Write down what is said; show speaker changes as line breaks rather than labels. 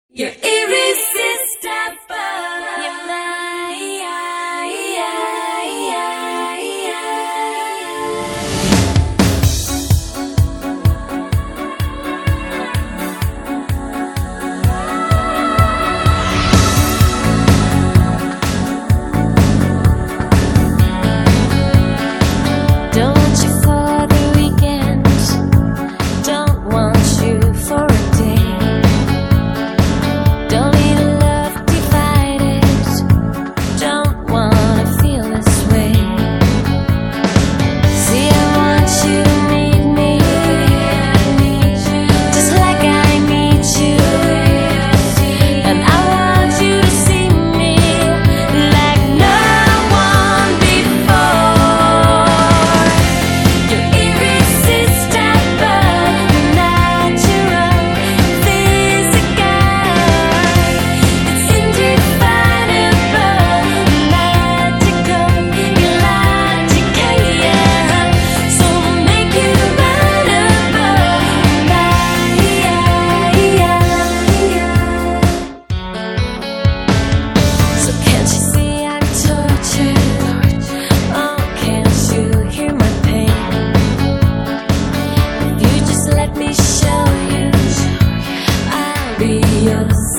You're irresistible. You're don't want you for the weekend. Don't want you for a day. Don't need a love divided. Don't wanna feel this way. See, I want you to need me, just like I need you. And I want you to see me like no one before. You're irresistible, natural, physical. It's indefinable, magical, illogical, yeah. So we'll make you vulnerable, So can't you see I'm tortured? Oh, can't you hear my pain? If you just let me show you, I'll be yours.